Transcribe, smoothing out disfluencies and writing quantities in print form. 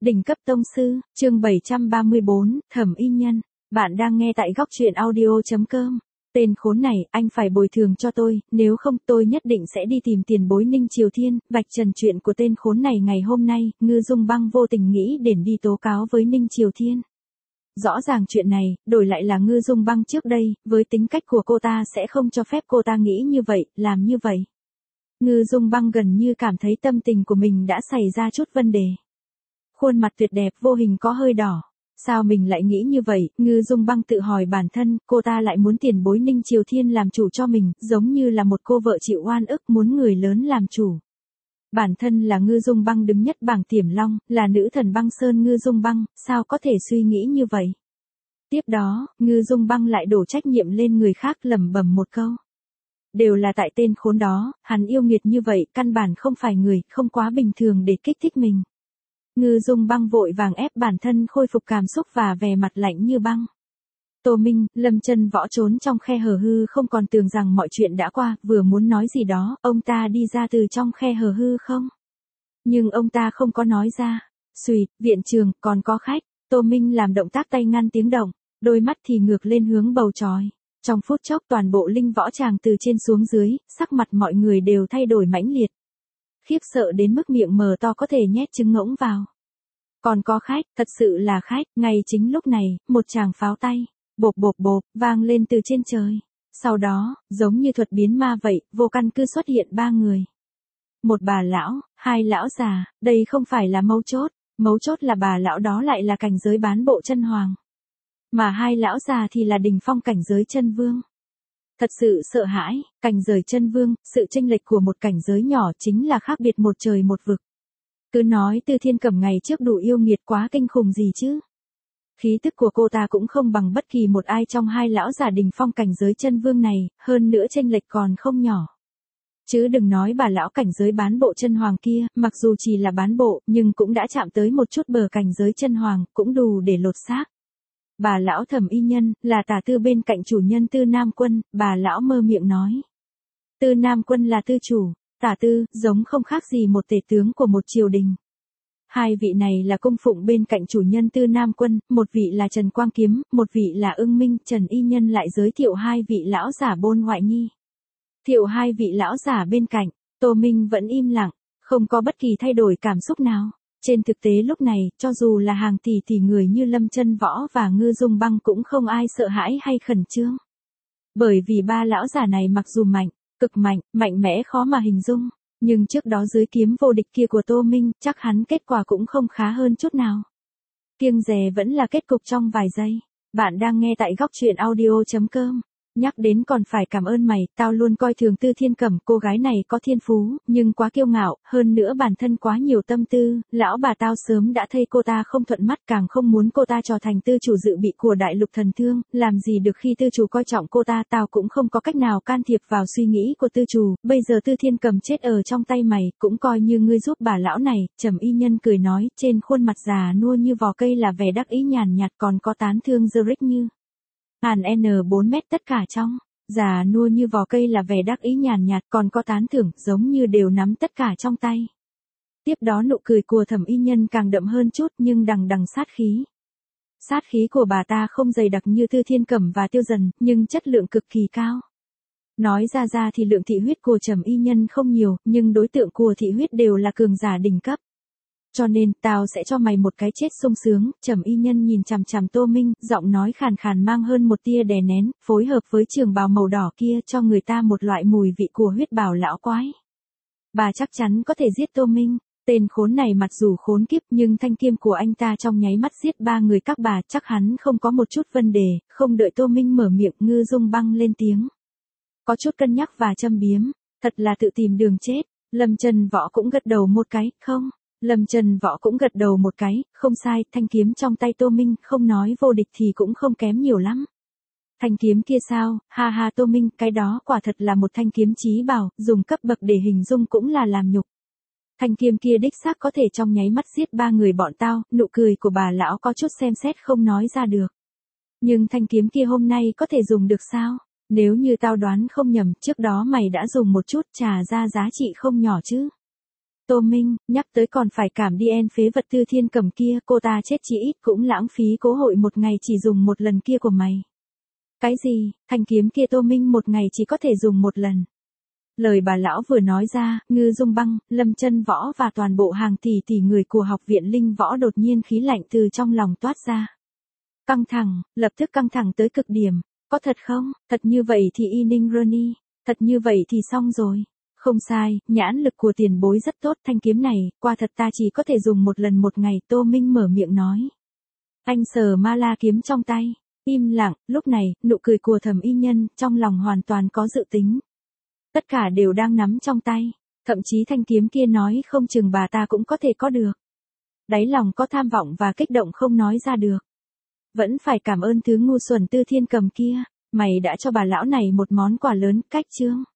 Đỉnh cấp tông sư, chương 734, Thẩm Y Nhân. Bạn đang nghe tại góc truyện audio.com. Tên khốn này, anh phải bồi thường cho tôi, nếu không tôi nhất định sẽ đi tìm tiền bối Ninh Triều Thiên, vạch trần chuyện của tên khốn này ngày hôm nay. Ngư Dung Băng vô tình nghĩ đến đi tố cáo với Ninh Triều Thiên. Rõ ràng chuyện này, đổi lại là Ngư Dung Băng trước đây, với tính cách của cô ta sẽ không cho phép cô ta nghĩ như vậy, làm như vậy. Ngư Dung Băng gần như cảm thấy tâm tình của mình đã xảy ra chút vấn đề. Khuôn mặt tuyệt đẹp vô hình có hơi đỏ. Sao mình lại nghĩ như vậy? Ngư Dung Băng tự hỏi bản thân, cô ta lại muốn tiền bối Ninh Triều Thiên làm chủ cho mình, giống như là một cô vợ chịu oan ức muốn người lớn làm chủ. Bản thân là Ngư Dung Băng đứng nhất bảng Tiềm Long, là nữ thần băng sơn Ngư Dung Băng, sao có thể suy nghĩ như vậy? Tiếp đó, Ngư Dung Băng lại đổ trách nhiệm lên người khác, lẩm bẩm một câu. Đều là tại tên khốn đó, hắn yêu nghiệt như vậy, căn bản không phải người, không quá bình thường để kích thích mình. Ngư Dung Băng vội vàng ép bản thân khôi phục cảm xúc và vẻ mặt lạnh như băng. Tô Minh, Lâm Chân Võ trốn trong khe hở hư không còn tưởng rằng mọi chuyện đã qua, vừa muốn nói gì đó, ông ta đi ra từ trong khe hở hư không. Nhưng ông ta không có nói ra. Xùyệt, viện trường, còn có khách. Tô Minh làm động tác tay ngăn tiếng động, đôi mắt thì ngược lên hướng bầu trời. Trong phút chốc toàn bộ linh võ tràng từ trên xuống dưới, sắc mặt mọi người đều thay đổi mãnh liệt. Khiếp sợ đến mức miệng mở to có thể nhét trứng ngỗng vào. Còn có khách, thật sự là khách, ngay chính lúc này, một tràng pháo tay, bộp bộp bộp, vang lên từ trên trời. Sau đó, giống như thuật biến ma vậy, vô căn cứ xuất hiện ba người. Một bà lão, hai lão già, đây không phải là mấu chốt là bà lão đó lại là cảnh giới bán bộ chân hoàng. Mà hai lão già thì là đỉnh phong cảnh giới chân vương. Thật sự sợ hãi, cảnh giới chân vương, sự chênh lệch của một cảnh giới nhỏ chính là khác biệt một trời một vực. Cứ nói Tư Thiên Cẩm ngày trước đủ yêu nghiệt quá kinh khủng gì chứ. Khí tức của cô ta cũng không bằng bất kỳ một ai trong hai lão già đỉnh phong cảnh giới chân vương này, hơn nữa chênh lệch còn không nhỏ. Chứ đừng nói bà lão cảnh giới bán bộ chân hoàng kia, mặc dù chỉ là bán bộ, nhưng cũng đã chạm tới một chút bờ cảnh giới chân hoàng, cũng đủ để lột xác. Bà lão Thẩm Y Nhân, là tả tư bên cạnh chủ nhân Tư Nam Quân, bà lão mơ miệng nói. Tư Nam Quân là tư chủ, tả tư, giống không khác gì một tể tướng của một triều đình. Hai vị này là cung phụng bên cạnh chủ nhân Tư Nam Quân, một vị là Trần Quang Kiếm, một vị là Ưng Minh. Trần Y Nhân lại giới thiệu hai vị lão giả Bôn Ngoại Nhi. Thiệu hai vị lão giả bên cạnh, Tô Minh vẫn im lặng, không có bất kỳ thay đổi cảm xúc nào. Trên thực tế lúc này, cho dù là hàng tỷ người như Lâm Chân Võ và Ngư Dung Băng cũng không ai sợ hãi hay khẩn trương. Bởi vì ba lão già này mặc dù mạnh, cực mạnh, mạnh mẽ khó mà hình dung, nhưng trước đó dưới kiếm vô địch kia của Tô Minh, chắc hắn kết quả cũng không khá hơn chút nào. Kiêng dè vẫn là kết cục trong vài giây. Bạn đang nghe tại góc truyện audio.com. Nhắc đến còn phải cảm ơn mày, tao luôn coi thường Tư Thiên Cẩm, cô gái này có thiên phú, nhưng quá kiêu ngạo, hơn nữa bản thân quá nhiều tâm tư, lão bà tao sớm đã thấy cô ta không thuận mắt, càng không muốn cô ta trở thành tư chủ dự bị của đại lục thần thương, làm gì được khi tư chủ coi trọng cô ta, tao cũng không có cách nào can thiệp vào suy nghĩ của tư chủ, bây giờ Tư Thiên Cẩm chết ở trong tay mày, cũng coi như ngươi giúp bà lão này. Trầm Y Nhân cười nói, trên khuôn mặt già nua như vỏ cây là vẻ đắc ý nhàn nhạt, còn có tán thương Zurich như hàn N4 mét tất cả trong, già nua như vỏ cây là vẻ đắc ý nhàn nhạt, còn có tán thưởng, giống như đều nắm tất cả trong tay. Tiếp đó nụ cười của Thẩm Y Nhân càng đậm hơn chút nhưng đằng đằng sát khí. Sát khí của bà ta không dày đặc như Tư Thiên Cẩm và Tiêu Dần, nhưng chất lượng cực kỳ cao. Nói ra thì lượng thị huyết của Trầm Y Nhân không nhiều, nhưng đối tượng của thị huyết đều là cường giả đỉnh cấp. Cho nên, tao sẽ cho mày một cái chết sung sướng. Trầm Y Nhân nhìn chằm chằm Tô Minh, giọng nói khàn khàn mang hơn một tia đè nén, phối hợp với trường bào màu đỏ kia cho người ta một loại mùi vị của huyết bào lão quái. Bà chắc chắn có thể giết Tô Minh. Tên khốn này mặc dù khốn kiếp nhưng thanh kiếm của anh ta trong nháy mắt giết ba người các bà, chắc hắn không có một chút vấn đề. Không đợi Tô Minh mở miệng, Ngư Dung Băng lên tiếng. Có chút cân nhắc và châm biếm, thật là tự tìm đường chết. Lâm Chân Võ cũng gật đầu một cái, không. Lâm Chân Võ cũng gật đầu một cái, không sai, thanh kiếm trong tay Tô Minh, không nói vô địch thì cũng không kém nhiều lắm. Thanh kiếm kia sao, ha ha Tô Minh, cái đó quả thật là một thanh kiếm chí bảo, dùng cấp bậc để hình dung cũng là làm nhục. Thanh kiếm kia đích xác có thể trong nháy mắt giết ba người bọn tao, nụ cười của bà lão có chút xem xét không nói ra được. Nhưng thanh kiếm kia hôm nay có thể dùng được sao? Nếu như tao đoán không nhầm, trước đó mày đã dùng một chút, trả ra giá trị không nhỏ chứ. Tô Minh, nhắc tới còn phải cảm điên phế vật Tư Thiên Cầm kia, cô ta chết chỉ ít cũng lãng phí cố hội một ngày chỉ dùng một lần kia của mày. Cái gì, thanh kiếm kia Tô Minh một ngày chỉ có thể dùng một lần. Lời bà lão vừa nói ra, Ngư Dung Băng, Lâm Chân Võ và toàn bộ hàng tỷ người của học viện Linh Võ đột nhiên khí lạnh từ trong lòng toát ra. Căng thẳng, lập tức căng thẳng tới cực điểm. Có thật không? Thật như vậy thì Y Ninh Rani, thật như vậy thì xong rồi. Không sai, nhãn lực của tiền bối rất tốt, thanh kiếm này, qua thật ta chỉ có thể dùng một lần một ngày, Tô Minh mở miệng nói. Anh sờ ma la kiếm trong tay, im lặng, lúc này, nụ cười của Thẩm Y Nhân, trong lòng hoàn toàn có dự tính. Tất cả đều đang nắm trong tay, thậm chí thanh kiếm kia nói không chừng bà ta cũng có thể có được. Đáy lòng có tham vọng và kích động không nói ra được. Vẫn phải cảm ơn thứ ngu xuẩn Tư Thiên Cầm kia, mày đã cho bà lão này một món quà lớn, cách chương.